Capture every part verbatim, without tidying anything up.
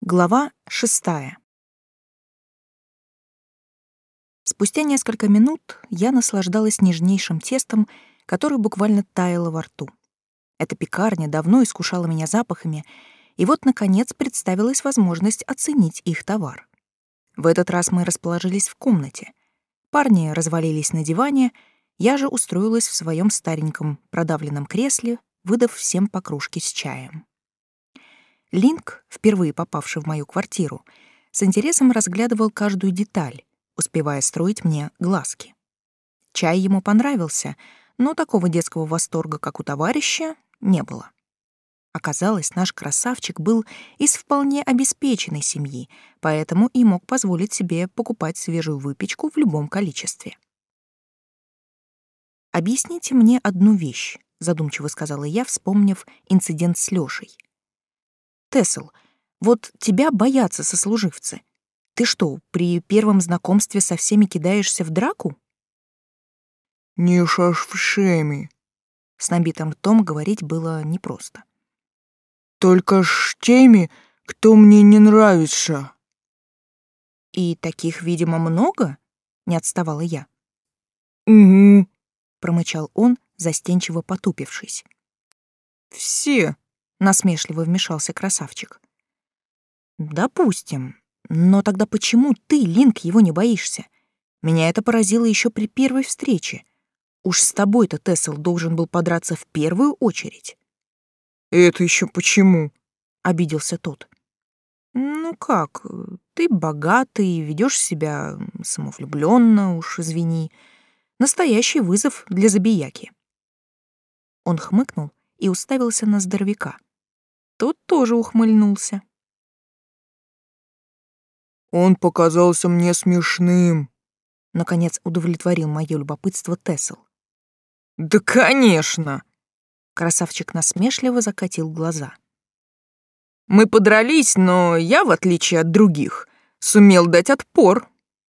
Глава шестая. Спустя несколько минут я наслаждалась нежнейшим тестом, которое буквально таяло во рту. Эта пекарня давно искушала меня запахами, и вот, наконец, представилась возможность оценить их товар. В этот раз мы расположились в комнате. Парни развалились на диване, я же устроилась в своем стареньком продавленном кресле, выдав всем по кружке с чаем. Линк, впервые попавший в мою квартиру, с интересом разглядывал каждую деталь, успевая строить мне глазки. Чай ему понравился, но такого детского восторга, как у товарища, не было. Оказалось, наш красавчик был из вполне обеспеченной семьи, поэтому и мог позволить себе покупать свежую выпечку в любом количестве. «Объясните мне одну вещь», — задумчиво сказала я, вспомнив инцидент с Лёшей. «Тесл, вот тебя боятся сослуживцы. Ты что, при первом знакомстве со всеми кидаешься в драку?» «Не шашфшеми», — с набитым ртом говорить было непросто. «только ж теми, кто мне не нравится». «И таких, видимо, много?» — не отставала я. «Угу», — промычал он, застенчиво потупившись. «все», — насмешливо вмешался красавчик. «Допустим. Но тогда почему ты, Линк, его не боишься? Меня это поразило еще при первой встрече. Уж с тобой-то Тесл должен был подраться в первую очередь». «Это еще почему?» — обиделся тот. «Ну как, ты богатый, ведешь себя самовлюбленно, уж извини. Настоящий вызов для забияки». Он хмыкнул и уставился на здоровяка. Тот тоже ухмыльнулся. «Он показался мне смешным», — наконец удовлетворил моё любопытство Тесл. «Да, конечно!» — красавчик насмешливо закатил глаза. «Мы подрались, но я, в отличие от других, сумел дать отпор».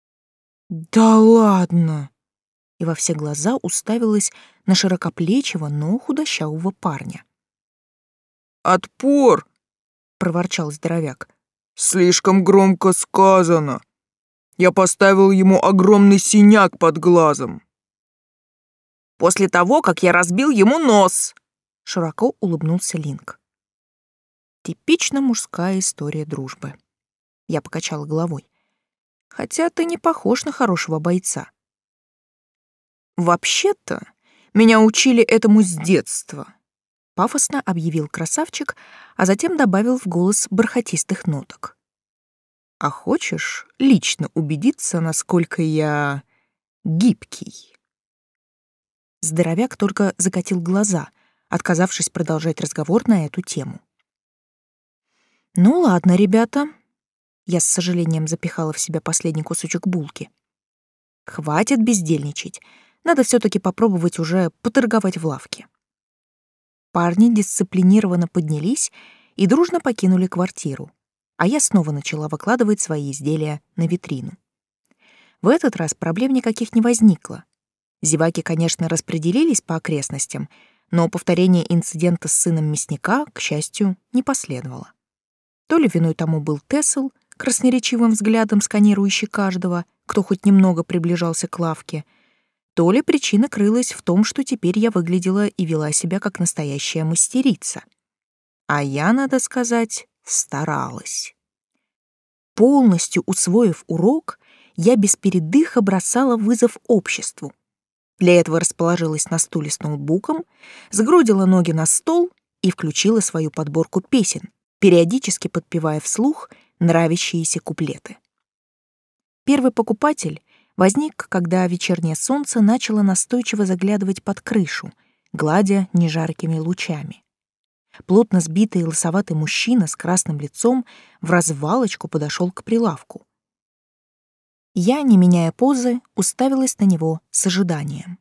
«Да ладно!» — и во все глаза уставилась на широкоплечего, но худощавого парня. «Отпор!» — проворчал здоровяк. «Слишком громко сказано. Я поставил ему огромный синяк под глазом». «После того, как я разбил ему нос!» — широко улыбнулся Линк. Типично мужская история дружбы. Я покачала головой. Хотя ты не похож на хорошего бойца. «Вообще-то, меня учили этому с детства», — пафосно объявил красавчик, а затем добавил в голос бархатистых ноток. «А хочешь лично убедиться, насколько я гибкий?» Здоровяк только закатил глаза, отказавшись продолжать разговор на эту тему. «Ну ладно, ребята», — я с сожалением запихала в себя последний кусочек булки. «Хватит бездельничать. Надо все-таки попробовать уже поторговать в лавке». Парни дисциплинированно поднялись и дружно покинули квартиру, а я снова начала выкладывать свои изделия на витрину. В этот раз проблем никаких не возникло. Зеваки, конечно, распределились по окрестностям, но повторение инцидента с сыном мясника, к счастью, не последовало. То ли виной тому был Тесл, красноречивым взглядом сканирующий каждого, кто хоть немного приближался к лавке, то ли причина крылась в том, что теперь я выглядела и вела себя как настоящая мастерица. А я, надо сказать, старалась. Полностью усвоив урок, я без передыха бросала вызов обществу. Для этого расположилась на стуле с ноутбуком, сгрудила ноги на стол и включила свою подборку песен, периодически подпевая вслух нравящиеся куплеты. Первый покупатель возник, когда вечернее солнце начало настойчиво заглядывать под крышу, гладя нежаркими лучами. Плотно сбитый лысоватый мужчина с красным лицом вразвалочку подошел к прилавку. Я, не меняя позы, уставилась на него с ожиданием.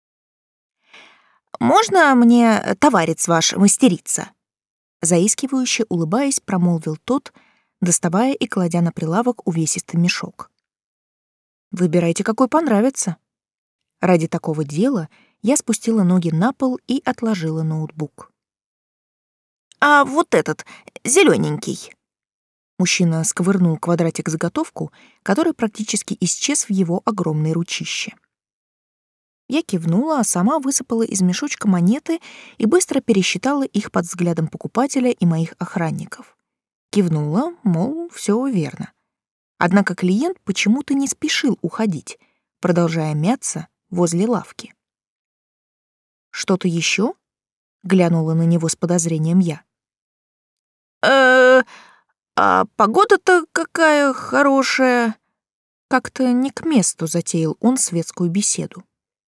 «Можно мне товарец ваш, мастерица?» Заискивающе улыбаясь, промолвил тот, доставая и кладя на прилавок увесистый мешок. «Выбирайте, какой понравится». Ради такого дела я спустила ноги на пол и отложила ноутбук. А вот этот, зелененький. Мужчина сковырнул квадратик-заготовку, который практически исчез в его огромной ручище. Я кивнула, а сама высыпала из мешочка монеты и быстро пересчитала их под взглядом покупателя и моих охранников. Кивнула, мол, все верно. Однако клиент почему-то не спешил уходить, продолжая мяться возле лавки. «Что-то еще?» — глянула на него с подозрением я. э а погода-то какая хорошая!» Как-то не к месту затеял он светскую беседу.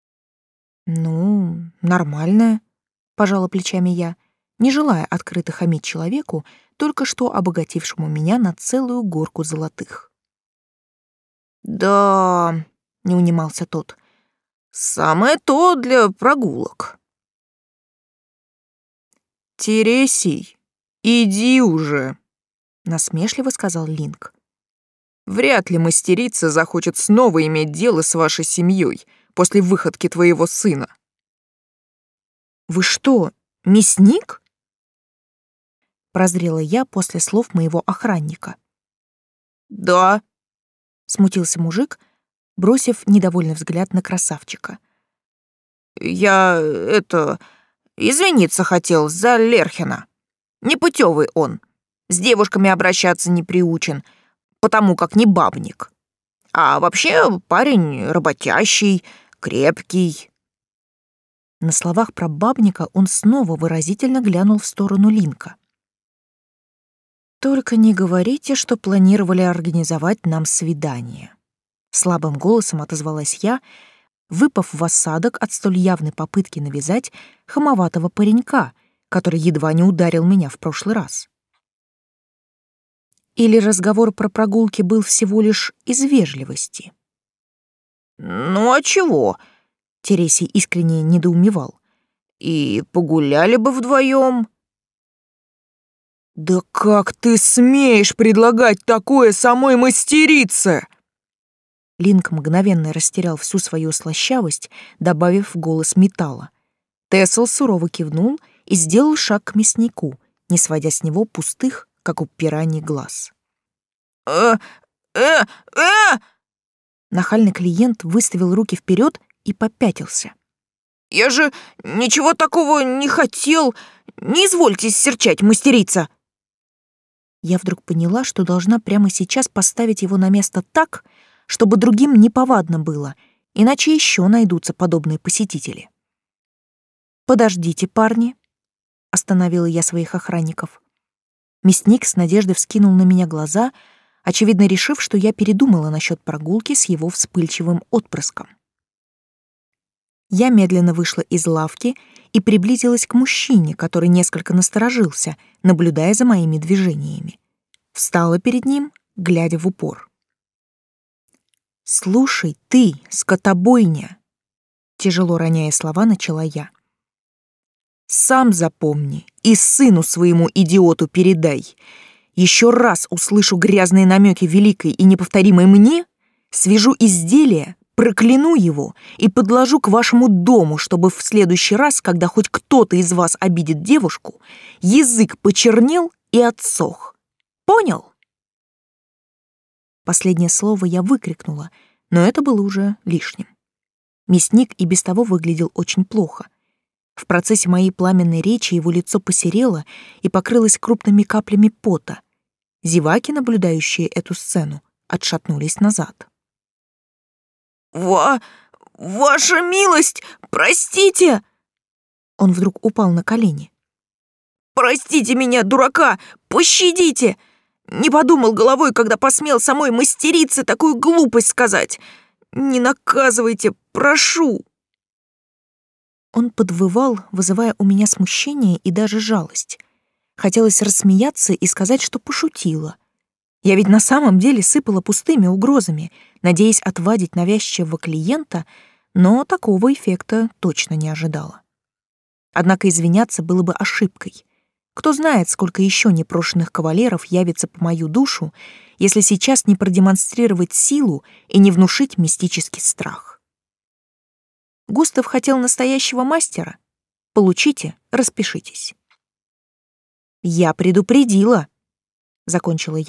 «Ну, нормальная», — пожала плечами я, не желая открыто хамить человеку, только что обогатившему меня на целую горку золотых. «Да», — не унимался тот, — «самое то для прогулок». «Тересий, иди уже», — насмешливо сказал Линк. «Вряд ли мастерица захочет снова иметь дело с вашей семьей после выходки твоего сына». «Вы что, мясник?» Прозрела я после слов моего охранника. «Да», — смутился мужик, бросив недовольный взгляд на красавчика. «Я, это, извиниться хотел за Лерхина. Непутевый он, с девушками обращаться не приучен, потому как не бабник. А вообще парень работящий, крепкий». На словах про бабника он снова выразительно глянул в сторону Линка. «Только не говорите, что планировали организовать нам свидание», — слабым голосом отозвалась я, выпав в осадок от столь явной попытки навязать хамоватого паренька, который едва не ударил меня в прошлый раз. Или разговор про прогулки был всего лишь из вежливости? «Ну а чего?» — Тересий искренне недоумевал. «И погуляли бы вдвоем». «Да как ты смеешь предлагать такое самой мастерице?» Линк мгновенно растерял всю свою слащавость, добавив в голос металла. Тесл сурово кивнул и сделал шаг к мяснику, не сводя с него пустых, как у пираний, глаз. «Э, э, э!» Нахальный клиент выставил руки вперед и попятился. «Я же ничего такого не хотел! Не извольте серчать, мастерица!» Я вдруг поняла, что должна прямо сейчас поставить его на место так, чтобы другим неповадно было, иначе еще найдутся подобные посетители. «Подождите, парни», — остановила я своих охранников. Мясник с надеждой вскинул на меня глаза, очевидно решив, что я передумала насчет прогулки с его вспыльчивым отпрыском. Я медленно вышла из лавки и приблизилась к мужчине, который несколько насторожился, наблюдая за моими движениями. Встала перед ним, глядя в упор. «Слушай, ты, скотобойня!» Тяжело роняя слова, начала я. «Сам запомни и сыну своему идиоту передай. Еще раз услышу грязные намеки великой и неповторимой мне, свяжу изделие, прокляну его и подложу к вашему дому, чтобы в следующий раз, когда хоть кто-то из вас обидит девушку, язык почернел и отсох. Понял?» Последнее слово я выкрикнула, но это было уже лишним. Мясник и без того выглядел очень плохо. В процессе моей пламенной речи его лицо посерело и покрылось крупными каплями пота. Зеваки, наблюдающие эту сцену, отшатнулись назад. «Ва... ваша милость, простите!» Он вдруг упал на колени. «Простите меня, дурака! Пощадите! Не подумал головой, когда посмел самой мастерице такую глупость сказать! Не наказывайте, прошу!» Он подвывал, вызывая у меня смущение и даже жалость. Хотелось рассмеяться и сказать, что пошутила. Я ведь на самом деле сыпала пустыми угрозами, надеясь отвадить навязчивого клиента, но такого эффекта точно не ожидала. Однако извиняться было бы ошибкой. Кто знает, сколько еще непрошенных кавалеров явится по мою душу, если сейчас не продемонстрировать силу и не внушить мистический страх. Густав хотел настоящего мастера? Получите, распишитесь. «Я предупредила», — закончила я,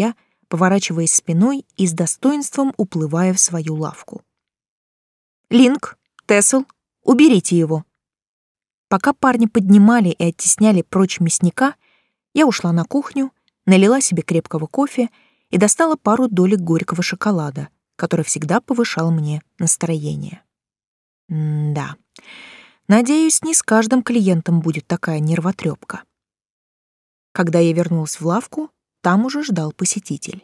поворачиваясь спиной и с достоинством уплывая в свою лавку. «Линк, Тессел, уберите его». Пока парни поднимали и оттесняли прочь мясника, я ушла на кухню, налила себе крепкого кофе и достала пару долек горького шоколада, который всегда повышал мне настроение. М-да. Надеюсь, не с каждым клиентом будет такая нервотрепка. Когда я вернулась в лавку, там уже ждал посетитель.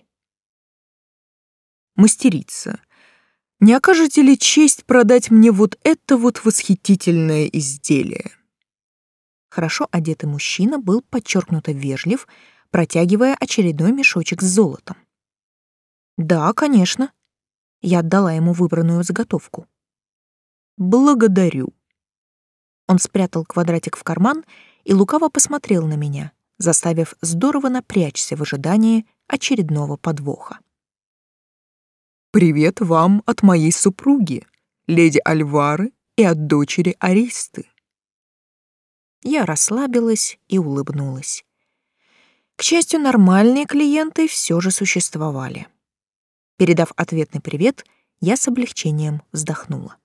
«Мастерица, не окажете ли честь продать мне вот это вот восхитительное изделие?» Хорошо одетый мужчина был подчеркнуто вежлив, протягивая очередной мешочек с золотом. «Да, конечно». Я отдала ему выбранную заготовку. «Благодарю». Он спрятал квадратик в карман и лукаво посмотрел на меня, заставив здорово напрячься в ожидании очередного подвоха. «Привет вам от моей супруги, леди Альвары, и от дочери Аристы». Я расслабилась и улыбнулась. К счастью, нормальные клиенты все же существовали. Передав ответный привет, я с облегчением вздохнула.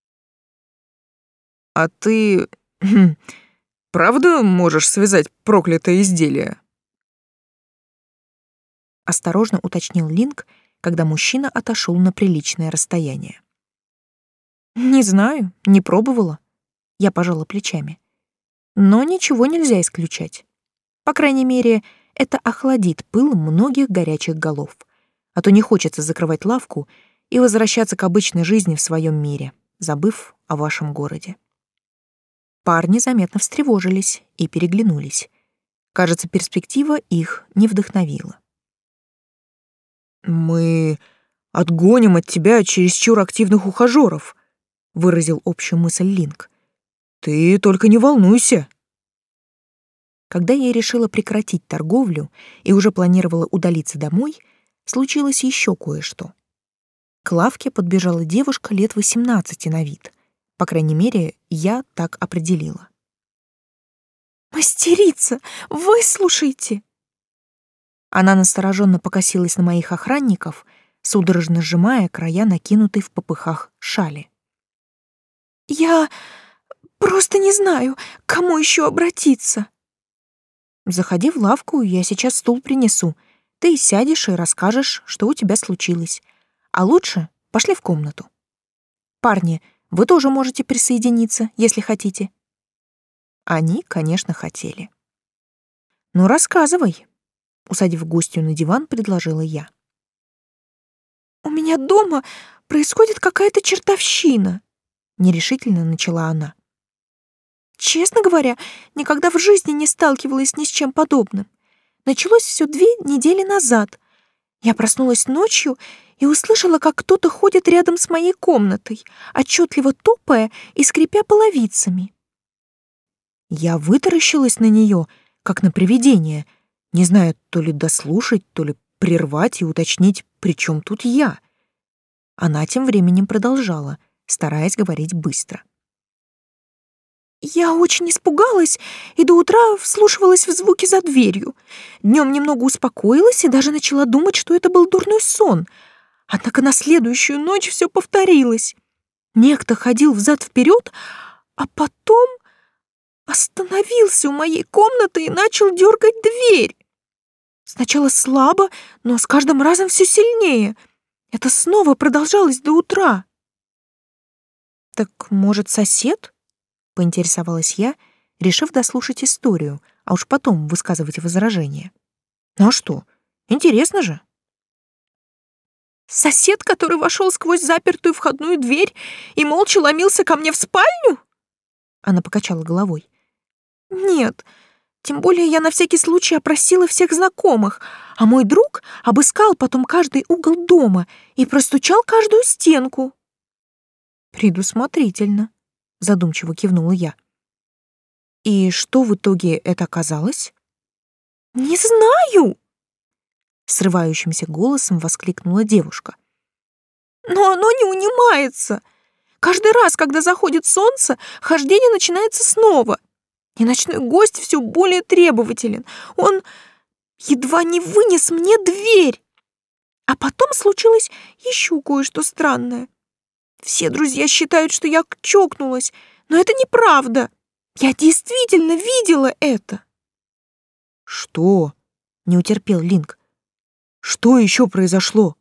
«А ты... хм, правда можешь связать проклятое изделие?» Осторожно уточнил Линк, когда мужчина отошел на приличное расстояние. «Не знаю, не пробовала». Я пожала плечами. «Но ничего нельзя исключать. По крайней мере, это охладит пыл многих горячих голов, а то не хочется закрывать лавку и возвращаться к обычной жизни в своем мире, забыв о вашем городе». Парни заметно встревожились и переглянулись. Кажется, перспектива их не вдохновила. «Мы отгоним от тебя чересчур активных ухажеров», — выразил общую мысль Линк. «Ты только не волнуйся». Когда я решила прекратить торговлю и уже планировала удалиться домой, случилось еще кое-что. К лавке подбежала девушка лет восемнадцати на вид. По крайней мере, я так определила. «Мастерица, выслушайте!» Она настороженно покосилась на моих охранников, судорожно сжимая края накинутой в попыхах шали. «Я просто не знаю, к кому еще обратиться». «Заходи в лавку, я сейчас стул принесу. Ты сядешь и расскажешь, что у тебя случилось. А лучше пошли в комнату. Парни, вы тоже можете присоединиться, если хотите». Они, конечно, хотели. «Ну, рассказывай», — усадив гостью на диван, предложила я. «У меня дома происходит какая-то чертовщина», — нерешительно начала она. «Честно говоря, никогда в жизни не сталкивалась ни с чем подобным. Началось все две недели назад. Я проснулась ночью и услышала, как кто-то ходит рядом с моей комнатой, отчетливо топая и скрипя половицами». Я вытаращилась на нее, как на привидение, не зная то ли дослушать, то ли прервать и уточнить, при чем тут я. Она тем временем продолжала, стараясь говорить быстро. «Я очень испугалась и до утра вслушивалась в звуки за дверью. Днем немного успокоилась и даже начала думать, что это был дурной сон. Однако на следующую ночь все повторилось. Некто ходил взад-вперед, а потом остановился у моей комнаты и начал дергать дверь. Сначала слабо, но с каждым разом все сильнее. Это снова продолжалось до утра». «Так, может, сосед?» — поинтересовалась я, решив дослушать историю, а уж потом высказывать возражения. «Ну а что? Интересно же». «Сосед, который вошел сквозь запертую входную дверь и молча ломился ко мне в спальню?» Она покачала головой. «Нет, тем более я на всякий случай опросила всех знакомых, а мой друг обыскал потом каждый угол дома и простучал каждую стенку». «Предусмотрительно», — задумчиво кивнула я. «И что в итоге это оказалось?» «Не знаю!» — срывающимся голосом воскликнула девушка. «Но оно не унимается. Каждый раз, когда заходит солнце, хождение начинается снова. И ночной гость все более требователен. Он едва не вынес мне дверь. А потом случилось еще кое-что странное. Все друзья считают, что я чокнулась, но это неправда. Я действительно видела это. Что? Не утерпел Линк. Что еще произошло?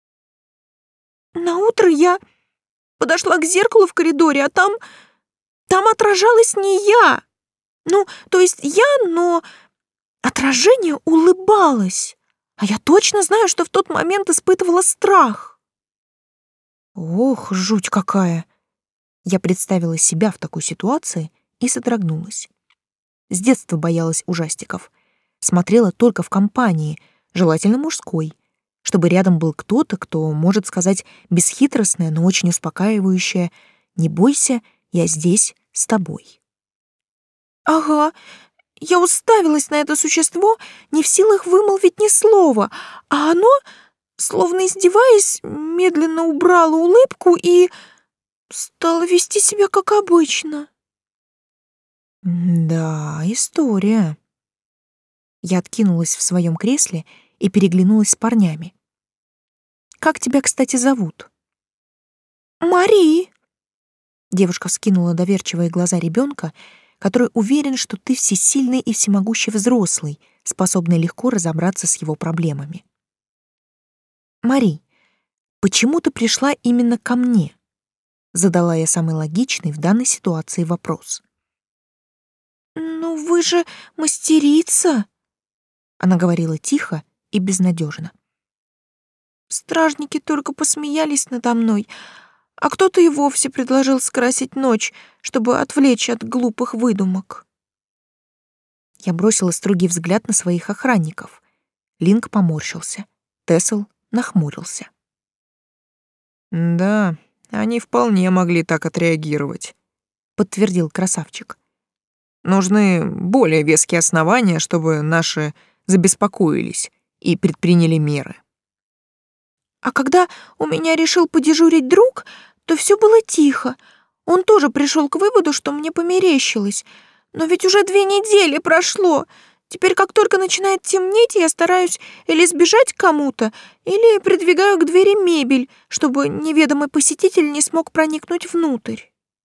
На утро я подошла к зеркалу в коридоре, а там... Там отражалась не я. Ну, то есть я, но отражение улыбалось. А я точно знаю, что в тот момент испытывала страх. Ох, жуть какая! Я представила себя в такой ситуации и содрогнулась. С детства боялась ужастиков. Смотрела только в компании, желательно мужской, чтобы рядом был кто-то, кто может сказать бесхитростное, но очень успокаивающее: «Не бойся, я здесь с тобой». Ага, я уставилась на это существо, не в силах вымолвить ни слова, а оно, словно издеваясь, медленно убрало улыбку и стало вести себя как обычно. Да, история. Я откинулась в своем кресле и переглянулась с парнями. Как тебя, кстати, зовут? Мари. Девушка вскинула доверчивые глаза ребенка, который уверен, что ты всесильный и всемогущий взрослый, способный легко разобраться с его проблемами. Мари, почему ты пришла именно ко мне? Задала я самый логичный в данной ситуации вопрос. Ну вы же мастерица. Она говорила тихо и безнадежно. Стражники только посмеялись надо мной, а кто-то и вовсе предложил скрасить ночь, чтобы отвлечь от глупых выдумок. Я бросила строгий взгляд на своих охранников. Линк поморщился, Тесл нахмурился. Да, они вполне могли так отреагировать, подтвердил красавчик. Нужны более веские основания, чтобы наши забеспокоились и предприняли меры. А когда у меня решил подежурить друг, то все было тихо. Он тоже пришел к выводу, что мне померещилось. Но ведь уже две недели прошло. Теперь, как только начинает темнеть, я стараюсь или сбежать к кому-то, или придвигаю к двери мебель, чтобы неведомый посетитель не смог проникнуть внутрь.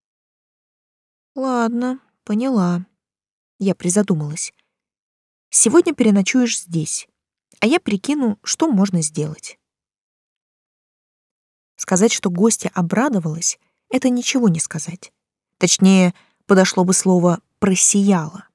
Ладно, поняла. Я призадумалась. Сегодня переночуешь здесь, а я прикину, что можно сделать. Сказать, что гостья обрадовалась, это ничего не сказать. Точнее, подошло бы слово «просияла».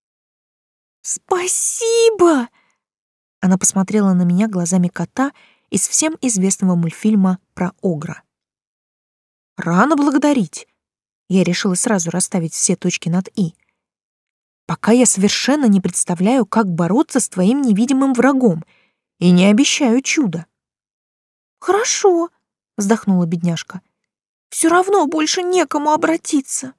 «Спасибо!» Она посмотрела на меня глазами кота из всем известного мультфильма про Огра. Рано благодарить. Я решила сразу расставить все точки над «и». Пока я совершенно не представляю, как бороться с твоим невидимым врагом, и не обещаю чуда. «Хорошо», — вздохнула бедняжка. «Все равно больше некому обратиться».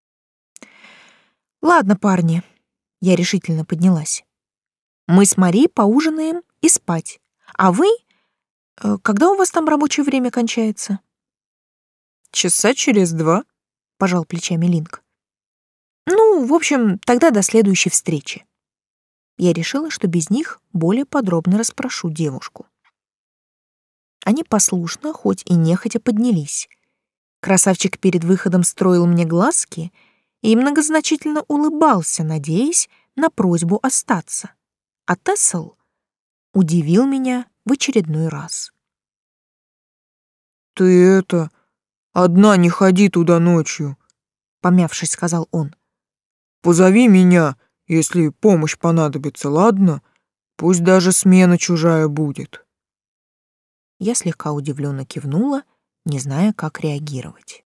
«Ладно, парни», — я решительно поднялась. «Мы с Мари поужинаем и спать. А вы... э, Когда у вас там рабочее время кончается?» «Часа через два», — пожал плечами Линк. «Ну, в общем, тогда до следующей встречи». Я решила, что без них более подробно расспрошу девушку. Они послушно, хоть и нехотя, поднялись. Красавчик перед выходом строил мне глазки и многозначительно улыбался, надеясь на просьбу остаться. А Тесл удивил меня в очередной раз. «Ты это... одна не ходи туда ночью», — помявшись, сказал он. «Позови меня, если помощь понадобится, ладно? Пусть даже смена чужая будет». Я слегка удивленно кивнула, не зная, как реагировать.